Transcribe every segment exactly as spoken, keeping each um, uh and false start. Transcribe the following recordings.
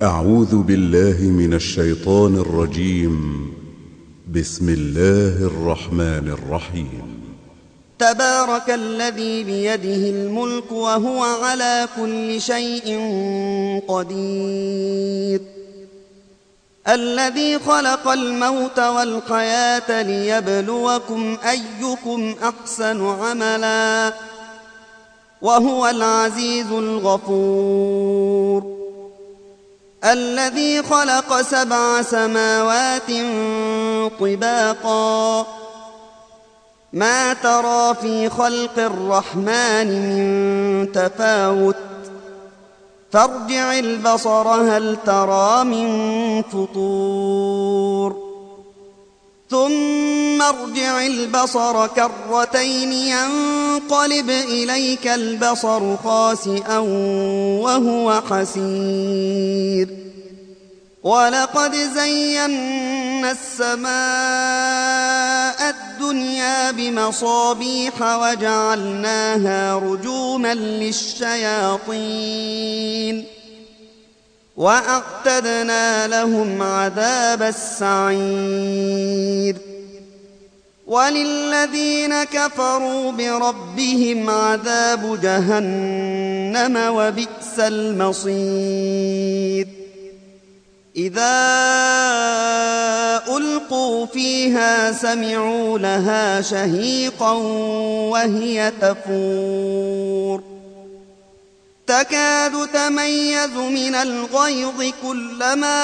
أعوذ بالله من الشيطان الرجيم. بسم الله الرحمن الرحيم. تبارك الذي بيده الملك وهو على كل شيء قدير، الذي خلق الموت والحياة ليبلوكم أيكم أحسن عملا، وهو العزيز الغفور، الذي خلق سبع سماوات طباقا، ما ترى في خلق الرحمن من تفاوت، فارجع البصر هل ترى من فطور، ثم ارجع البصر كرتين ينقلب إليك البصر خاسئا وهو حسير، ولقد زينا السماء الدنيا بمصابيح وجعلناها رجوما للشياطين، وأعتدنا لهم عذاب السعير، وللذين كفروا بربهم عذاب جهنم وبئس المصير. إذا ألقوا فيها سمعوا لها شهيقا وهي تفور، تكاد تميز من الغيظ كلما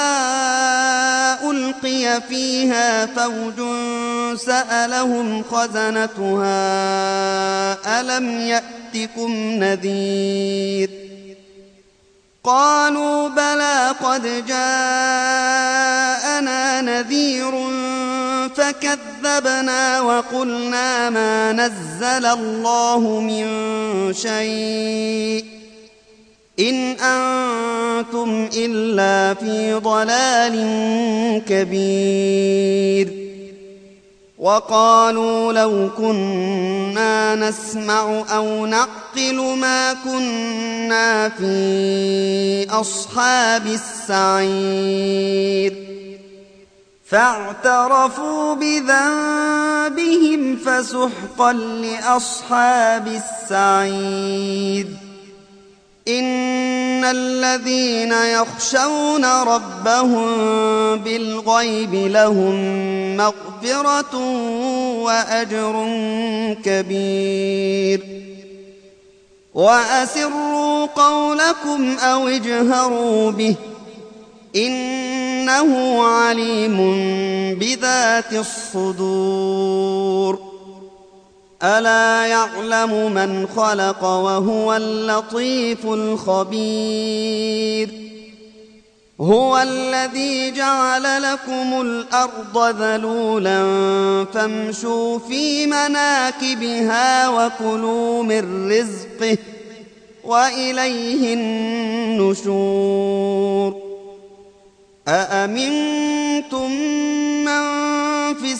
ألقي فيها فوج سألهم خزنتها ألم يأتكم نذير، قالوا بلى قد جاءنا نذير فكذبنا وقلنا ما نزل الله من شيء إن أنتم إلا في ضلال كبير، وقالوا لو كنا نسمع أو نعقل ما كنا في أصحاب السعير، فاعترفوا بذنبهم فسحقا لأصحاب السعير. إن الذين يخشون ربهم بالغيب لهم مغفرة وأجر كبير، وأسروا قولكم أو اجهروا به إنه عليم بذات الصدور. ألا يعلم من خلق وهو اللطيف الخبير. هو الذي جعل لكم الأرض ذلولا فامشوا في مناكبها وكلوا من رزقه وإليه النشور. أأمنتم من في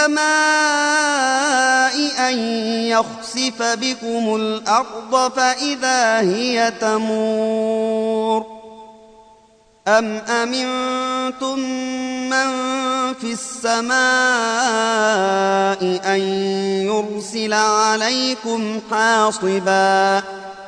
السماء أن يخسف بكم الأرض فإذا هي تمور، أم أمنتم من في السماء أن يرسل عليكم حاصبا،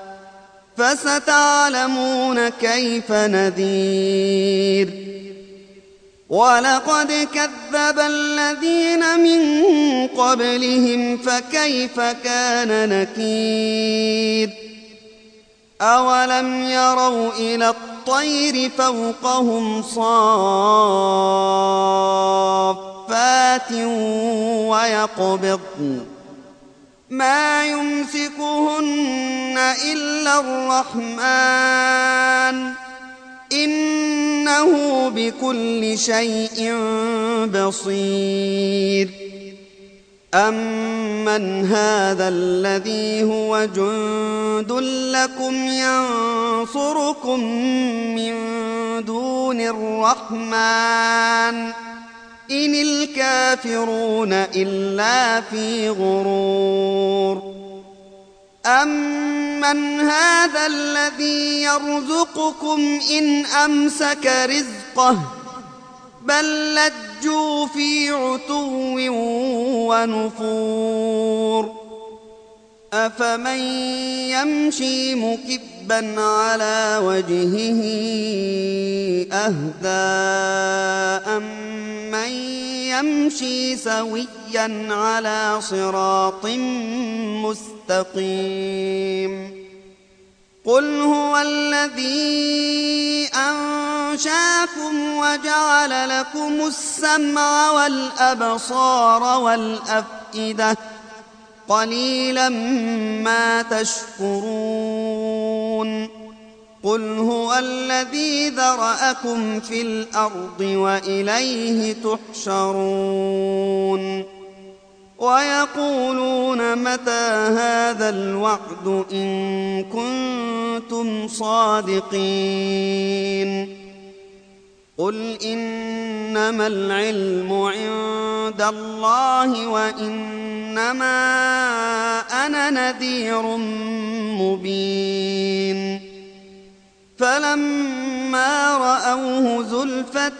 فستعلمون كيف نذير. ولقد كذب الذين من قبلهم فكيف كان نكير. أولم يروا إلى الطير فوقهم صافات ويقبضن ما يمسكهن إلا الرحمن إنه بكل شيء بصير. أمن هذا الذي هو جند لكم ينصركم من دون الرحمن إن الكافرون إلا في غرور. أَمَّنْ هَذَا الَّذِي يَرْزُقُكُمْ إِنْ أَمْسَكَ رِزْقَهُ بَل لَّجُّوا فِي عُتُوٍّ وَنُفُورٍ أَفَمَن يَمْشِي مُكِبًّا عَلَى وَجْهِهِ أَهْدَىٰ أَمَّن يَمْشِي سَوِيًّا عَلَىٰ صِرَاطٍ مُّسْتَقِيمٍ قُلْ هُوَ الَّذِي أَنشَأَكُمْ وَجَعَلَ لَكُمُ السَّمْعَ وَالْأَبْصَارَ وَالْأَفْئِدَةَ قَلِيلًا مَّا تَشْكُرُونَ قُلْ هُوَ الَّذِي ذَرَأَكُمْ فِي الْأَرْضِ وَإِلَيْهِ تُحْشَرُونَ وَيَقُولُونَ مَتَىٰ هَٰذَا الْوَعْدُ إِن كُنتُمْ صَادِقِينَ قُلْ إِنَّمَا الْعِلْمُ عِندَ اللَّهِ وَإِنَّمَا أَنَا نَذِيرٌ مُّبِينٌ فَلَمَّا رَأَوْهُ زُلْفَةً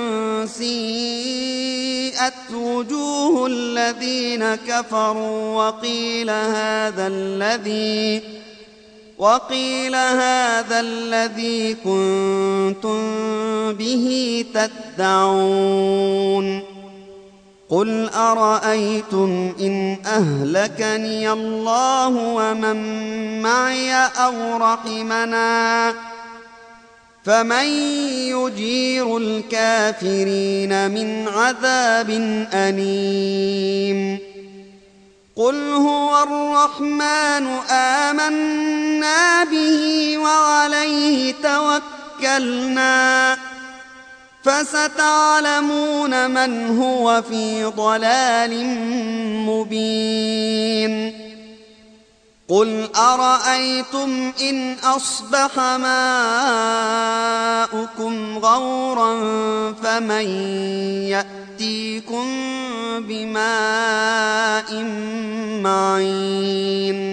سِيئَتْ وُجُوهُ الَّذِينَ كَفَرُوا وَقِيلَ هَٰذَا الَّذِي وَقِيلَ هَٰذَا الَّذِي كُنتُم بِهِ تَدَّعُونَ قُلْ أَرَأَيْتُمْ إِنْ أَهْلَكَنِيَ اللَّهُ وَمَن مَّعِيَ أَوْ رَحِمَنَا فَمَن يُجِيرُ الْكَافِرِينَ مِنْ عَذَابٍ أَلِيمٍ قُلْ هُوَ الرَّحْمَٰنُ آمَنَّا بِهِ وَعَلَيْهِ تَوَكَّلْنَا فَسَتَعْلَمُونَ مَنْ هُوَ فِي ضَلَالٍ مُّبِينٍ قُلْ أَرَأَيْتُمْ إِنْ أَصْبَحَ مَاؤُكُمْ غَوْرًا فَمَن يَأْتِيكُم بِمَاءٍ مَّعِينٍ